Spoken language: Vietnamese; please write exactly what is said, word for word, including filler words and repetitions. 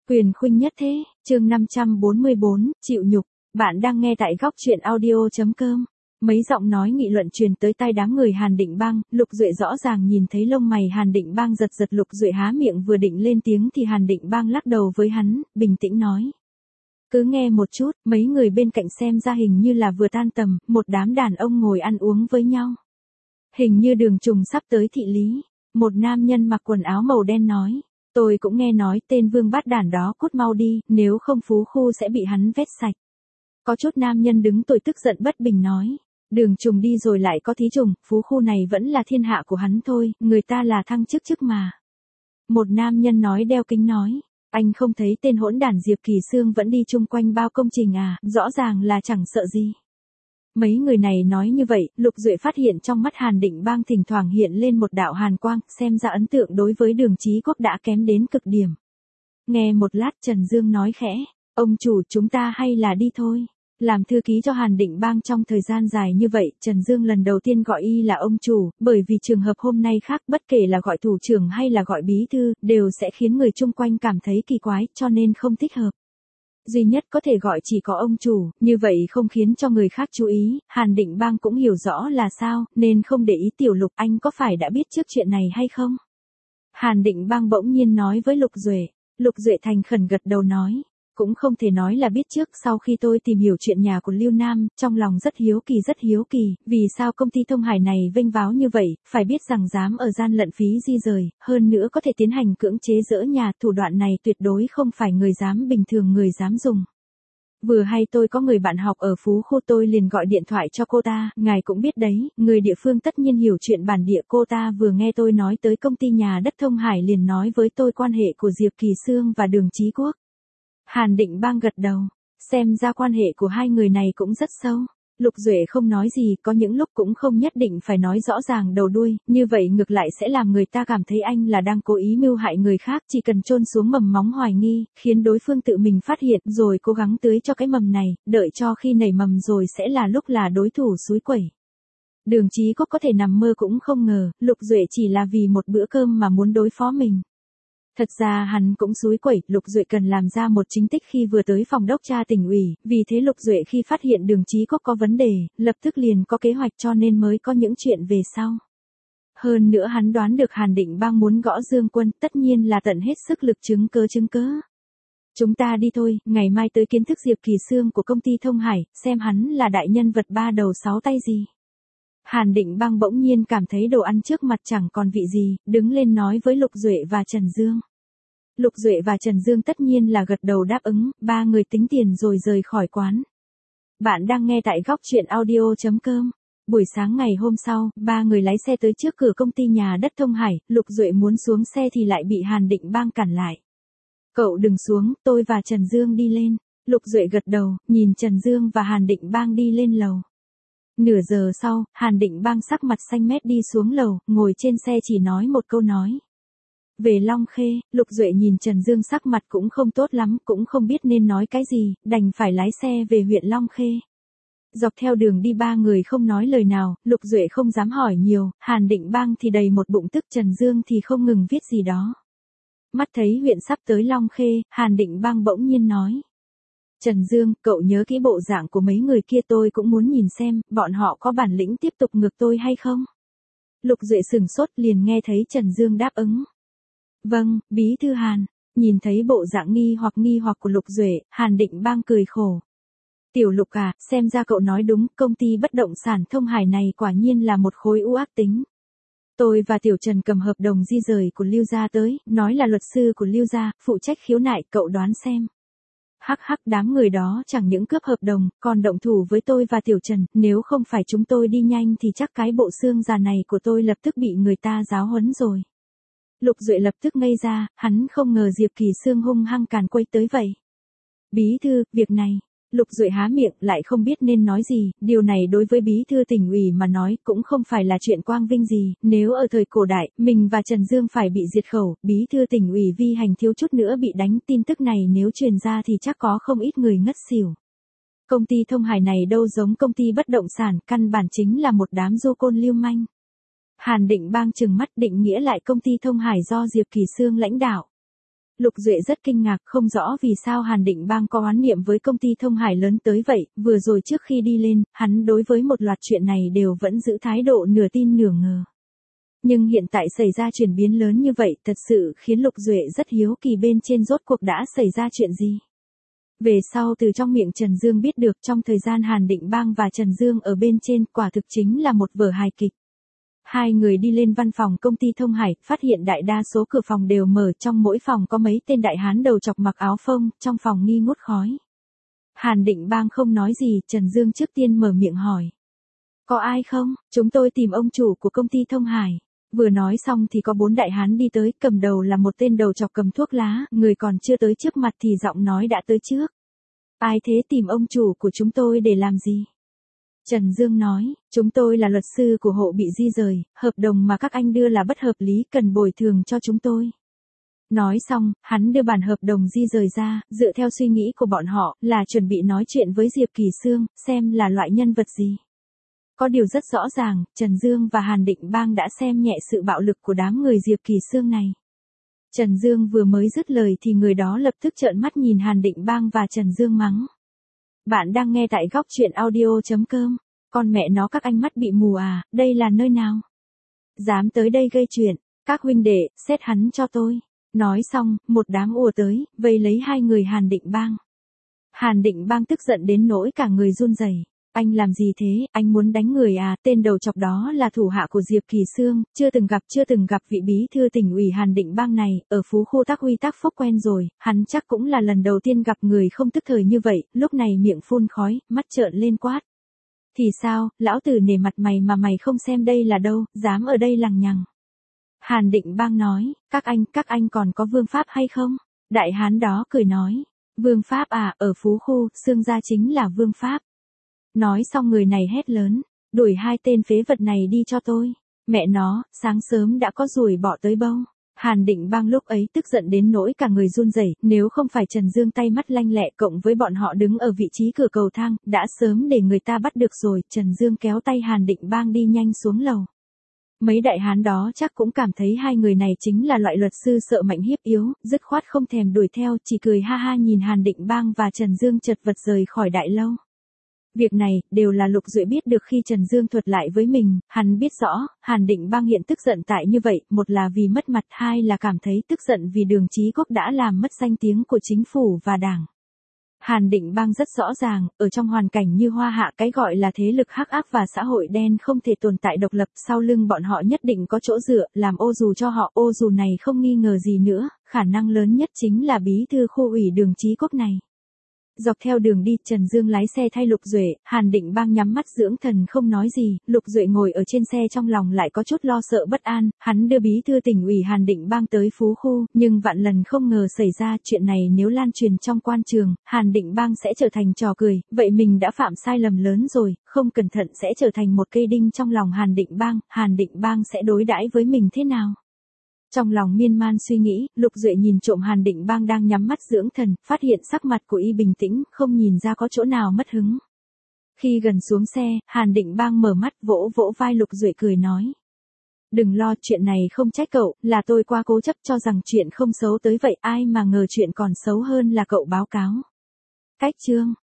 Quyền khuynh nhất thế, chương năm trăm bốn mươi bốn, chịu nhục. Bạn đang nghe tại góc truyện audio chấm com. Mấy giọng nói nghị luận truyền tới tai đám người Hàn Định Bang, Lục Duệ rõ ràng nhìn thấy lông mày Hàn Định Bang giật giật. Lục Duệ há miệng vừa định lên tiếng thì Hàn Định Bang lắc đầu với hắn, bình tĩnh nói. Cứ nghe một chút, mấy người bên cạnh xem ra hình như là vừa tan tầm, một đám đàn ông ngồi ăn uống với nhau. Hình như Đường Trùng sắp tới thị lý. Một nam nhân mặc quần áo màu đen nói. Tôi cũng nghe nói tên vương bát đản đó cút mau đi, nếu không Phú Khu sẽ bị hắn vét sạch. Có chút nam nhân đứng tuổi tức giận bất bình nói. Đường Trùng đi rồi lại có Thí Trùng, Phú Khu này vẫn là thiên hạ của hắn thôi, người ta là thăng chức chức mà. Một nam nhân nói đeo kính nói. Anh không thấy tên hỗn đản Diệp Kỳ Sương vẫn đi chung quanh bao công trình à, rõ ràng là chẳng sợ gì. Mấy người này nói như vậy, Lục Duệ phát hiện trong mắt Hàn Định Bang thỉnh thoảng hiện lên một đạo hàn quang, xem ra ấn tượng đối với Đường Chí Quốc đã kém đến cực điểm. Nghe một lát Trần Dương nói khẽ, ông chủ chúng ta hay là đi thôi. Làm thư ký cho Hàn Định Bang trong thời gian dài như vậy, Trần Dương lần đầu tiên gọi y là ông chủ, bởi vì trường hợp hôm nay khác bất kể là gọi thủ trưởng hay là gọi bí thư, đều sẽ khiến người chung quanh cảm thấy kỳ quái, cho nên không thích hợp. Duy nhất có thể gọi chỉ có ông chủ, như vậy không khiến cho người khác chú ý, Hàn Định Bang cũng hiểu rõ là sao, nên không để ý. Tiểu Lục, anh có phải đã biết trước chuyện này hay không? Hàn Định Bang bỗng nhiên nói với Lục Duệ. Lục Duệ thành khẩn gật đầu nói. Cũng không thể nói là biết trước, sau khi tôi tìm hiểu chuyện nhà của Lưu Nam, trong lòng rất hiếu kỳ rất hiếu kỳ, vì sao công ty Thông Hải này vênh váo như vậy, phải biết rằng dám ở gian lận phí di rời, hơn nữa có thể tiến hành cưỡng chế dỡ nhà, thủ đoạn này tuyệt đối không phải người dám bình thường người dám dùng. Vừa hay tôi có người bạn học ở Phú Khu, tôi liền gọi điện thoại cho cô ta, ngài cũng biết đấy, người địa phương tất nhiên hiểu chuyện bản địa. Cô ta vừa nghe tôi nói tới công ty nhà đất Thông Hải liền nói với tôi quan hệ của Diệp Kỳ Sương và Đường Chí Quốc. Hàn Định Bang gật đầu, xem ra quan hệ của hai người này cũng rất sâu. Lục Duệ không nói gì, có những lúc cũng không nhất định phải nói rõ ràng đầu đuôi, như vậy ngược lại sẽ làm người ta cảm thấy anh là đang cố ý mưu hại người khác, chỉ cần chôn xuống mầm móng hoài nghi, khiến đối phương tự mình phát hiện rồi cố gắng tưới cho cái mầm này, đợi cho khi nảy mầm rồi sẽ là lúc là đối thủ xúi quẩy. Đường Chí Quốc có thể nằm mơ cũng không ngờ, Lục Duệ chỉ là vì một bữa cơm mà muốn đối phó mình. Thật ra hắn cũng xúi quẩy, Lục Duệ cần làm ra một chính tích khi vừa tới phòng đốc tra tỉnh ủy, vì thế Lục Duệ khi phát hiện Đường Chí Quốc có vấn đề, lập tức liền có kế hoạch cho nên mới có những chuyện về sau. Hơn nữa hắn đoán được Hàn Định Bang muốn gõ Dương Quân, tất nhiên là tận hết sức lực chứng cớ chứng cớ. Chúng ta đi thôi, ngày mai tới kiến thức Diệp Kỳ Sương của công ty Thông Hải, xem hắn là đại nhân vật ba đầu sáu tay gì. Hàn Định Bang bỗng nhiên cảm thấy đồ ăn trước mặt chẳng còn vị gì, đứng lên nói với Lục Duệ và Trần Dương. Lục Duệ và Trần Dương tất nhiên là gật đầu đáp ứng, ba người tính tiền rồi rời khỏi quán. Bạn đang nghe tại góc truyện audio chấm com. Buổi sáng ngày hôm sau, ba người lái xe tới trước cửa công ty nhà đất Thông Hải, Lục Duệ muốn xuống xe thì lại bị Hàn Định Bang cản lại. Cậu đừng xuống, tôi và Trần Dương đi lên. Lục Duệ gật đầu, nhìn Trần Dương và Hàn Định Bang đi lên lầu. Nửa giờ sau, Hàn Định Bang sắc mặt xanh mét đi xuống lầu, ngồi trên xe chỉ nói một câu nói. Về Long Khê. Lục Duệ nhìn Trần Dương sắc mặt cũng không tốt lắm, cũng không biết nên nói cái gì, đành phải lái xe về huyện Long Khê. Dọc theo đường đi ba người không nói lời nào, Lục Duệ không dám hỏi nhiều, Hàn Định Bang thì đầy một bụng tức, Trần Dương thì không ngừng viết gì đó. Mắt thấy huyện sắp tới Long Khê, Hàn Định Bang bỗng nhiên nói. Trần Dương, cậu nhớ kỹ bộ dạng của mấy người kia, tôi cũng muốn nhìn xem, bọn họ có bản lĩnh tiếp tục ngược tôi hay không? Lục Duệ sửng sốt liền nghe thấy Trần Dương đáp ứng. Vâng, bí thư Hàn. Nhìn thấy bộ dạng nghi hoặc nghi hoặc của Lục Duệ, Hàn Định Bang cười khổ. Tiểu Lục à, xem ra cậu nói đúng, công ty bất động sản Thông Hải này quả nhiên là một khối u ác tính. Tôi và Tiểu Trần cầm hợp đồng di rời của Lưu gia tới, nói là luật sư của Lưu gia, phụ trách khiếu nại, cậu đoán xem. Hắc hắc, đám người đó chẳng những cướp hợp đồng, còn động thủ với tôi và Tiểu Trần, nếu không phải chúng tôi đi nhanh thì chắc cái bộ xương già này của tôi lập tức bị người ta giáo huấn rồi. Lục Duệ lập tức ngây ra, hắn không ngờ Diệp Kỳ Sương hung hăng càn quay tới vậy. Bí thư, việc này. Lục Duệ há miệng lại không biết nên nói gì, điều này đối với bí thư tỉnh ủy mà nói cũng không phải là chuyện quang vinh gì, nếu ở thời cổ đại, mình và Trần Dương phải bị diệt khẩu, bí thư tỉnh ủy Vi Hành thiếu chút nữa bị đánh, tin tức này nếu truyền ra thì chắc có không ít người ngất xỉu. Công ty Thông Hải này đâu giống công ty bất động sản, căn bản chính là một đám du côn lưu manh. Hàn Định Bang trừng mắt định nghĩa lại công ty Thông Hải do Diệp Kỳ Sương lãnh đạo. Lục Duệ rất kinh ngạc, không rõ vì sao Hàn Định Bang có oán niệm với công ty Thông Hải lớn tới vậy, vừa rồi trước khi đi lên, hắn đối với một loạt chuyện này đều vẫn giữ thái độ nửa tin nửa ngờ. Nhưng hiện tại xảy ra chuyển biến lớn như vậy thật sự khiến Lục Duệ rất hiếu kỳ bên trên rốt cuộc đã xảy ra chuyện gì. Về sau từ trong miệng Trần Dương biết được trong thời gian Hàn Định Bang và Trần Dương ở bên trên quả thực chính là một vở hài kịch. Hai người đi lên văn phòng công ty Thông Hải, phát hiện đại đa số cửa phòng đều mở, trong mỗi phòng có mấy tên đại hán đầu chọc mặc áo phông, trong phòng nghi ngút khói. Hàn Định Bang không nói gì, Trần Dương trước tiên mở miệng hỏi. Có ai không? Chúng tôi tìm ông chủ của công ty Thông Hải. Vừa nói xong thì có bốn đại hán đi tới, cầm đầu là một tên đầu chọc cầm thuốc lá, người còn chưa tới trước mặt thì giọng nói đã tới trước. Ai thế, tìm ông chủ của chúng tôi để làm gì? Trần Dương nói, chúng tôi là luật sư của hộ bị di rời, hợp đồng mà các anh đưa là bất hợp lý, cần bồi thường cho chúng tôi. Nói xong, hắn đưa bản hợp đồng di rời ra, dựa theo suy nghĩ của bọn họ, là chuẩn bị nói chuyện với Diệp Kỳ Sương, xem là loại nhân vật gì. Có điều rất rõ ràng, Trần Dương và Hàn Định Bang đã xem nhẹ sự bạo lực của đám người Diệp Kỳ Sương này. Trần Dương vừa mới dứt lời thì người đó lập tức trợn mắt nhìn Hàn Định Bang và Trần Dương mắng. Bạn đang nghe tại góc truyện audio chấm com. Con mẹ nó, các anh mắt bị mù à, đây là nơi nào? Dám tới đây gây chuyện, các huynh đệ, xét hắn cho tôi. Nói xong, một đám ùa tới, vây lấy hai người Hàn Định Bang. Hàn Định Bang tức giận đến nỗi cả người run rẩy. Anh làm gì thế, anh muốn đánh người à? Tên đầu chọc đó là thủ hạ của Diệp Kỳ Sương, chưa từng gặp chưa từng gặp vị bí thư tỉnh ủy Hàn Định Bang này, ở Phú Khu tác uy tác phúc quen rồi, hắn chắc cũng là lần đầu tiên gặp người không tức thời như vậy, lúc này miệng phun khói, mắt trợn lên quát. Thì sao, lão tử nể mặt mày mà mày không xem đây là đâu, dám ở đây lằng nhằng. Hàn Định Bang nói, các anh, các anh còn có vương pháp hay không? Đại hán đó cười nói, vương pháp à, ở Phú Khu, Sương gia chính là vương pháp. Nói xong người này hét lớn, đuổi hai tên phế vật này đi cho tôi. Mẹ nó, sáng sớm đã có ruồi bọ tới bâu. Hàn Định Bang lúc ấy tức giận đến nỗi cả người run rẩy, nếu không phải Trần Dương tay mắt lanh lẹ cộng với bọn họ đứng ở vị trí cửa cầu thang, đã sớm để người ta bắt được rồi. Trần Dương kéo tay Hàn Định Bang đi nhanh xuống lầu. Mấy đại hán đó chắc cũng cảm thấy hai người này chính là loại luật sư sợ mạnh hiếp yếu, dứt khoát không thèm đuổi theo, chỉ cười ha ha nhìn Hàn Định Bang và Trần Dương chật vật rời khỏi đại lâu. Việc này, đều là Lục Duệ biết được khi Trần Dương thuật lại với mình, hắn biết rõ, Hàn Định Bang hiện tức giận tại như vậy, một là vì mất mặt, hai là cảm thấy tức giận vì Đường Chí Quốc đã làm mất danh tiếng của chính phủ và đảng. Hàn Định Bang rất rõ ràng, ở trong hoàn cảnh như Hoa Hạ cái gọi là thế lực hắc ác và xã hội đen không thể tồn tại độc lập, sau lưng bọn họ nhất định có chỗ dựa, làm ô dù cho họ, ô dù này không nghi ngờ gì nữa, khả năng lớn nhất chính là bí thư khu ủy Đường Chí Quốc này. Dọc theo đường đi, Trần Dương lái xe thay Lục Duệ, Hàn Định Bang nhắm mắt dưỡng thần không nói gì, Lục Duệ ngồi ở trên xe trong lòng lại có chút lo sợ bất an, hắn đưa bí thư tỉnh ủy Hàn Định Bang tới Phú Khu, nhưng vạn lần không ngờ xảy ra chuyện này nếu lan truyền trong quan trường, Hàn Định Bang sẽ trở thành trò cười, vậy mình đã phạm sai lầm lớn rồi, không cẩn thận sẽ trở thành một cây đinh trong lòng Hàn Định Bang, Hàn Định Bang sẽ đối đãi với mình thế nào? Trong lòng miên man suy nghĩ, Lục Duệ nhìn trộm Hàn Định Bang đang nhắm mắt dưỡng thần, phát hiện sắc mặt của y bình tĩnh, không nhìn ra có chỗ nào mất hứng. Khi gần xuống xe, Hàn Định Bang mở mắt vỗ vỗ vai Lục Duệ cười nói. Đừng lo, chuyện này không trách cậu, là tôi quá cố chấp cho rằng chuyện không xấu tới vậy, ai mà ngờ chuyện còn xấu hơn là cậu báo cáo. Cách chương